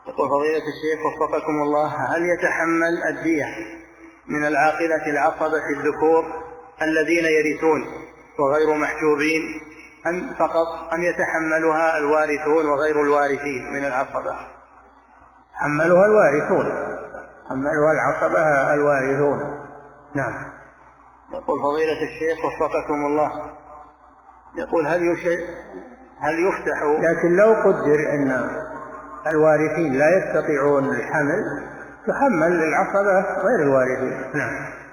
يقول فضيلة الشيخ وفقكم الله، هل يتحمل الدية من العاقلة العصبة الذكور الذين يرثون وغير محجوبين، أم فقط أن يتحملها الوارثون وغير الوارثين من العصبة؟ حملها الوارثون، حملها العصبة الوارثون. نعم. يقول فضيلة الشيخ وفقكم الله، يقول هل يفتح، لكن لو قدر أن الوارثين لا يستطيعون الحمل تحمل العصبة غير الوارثين. نعم.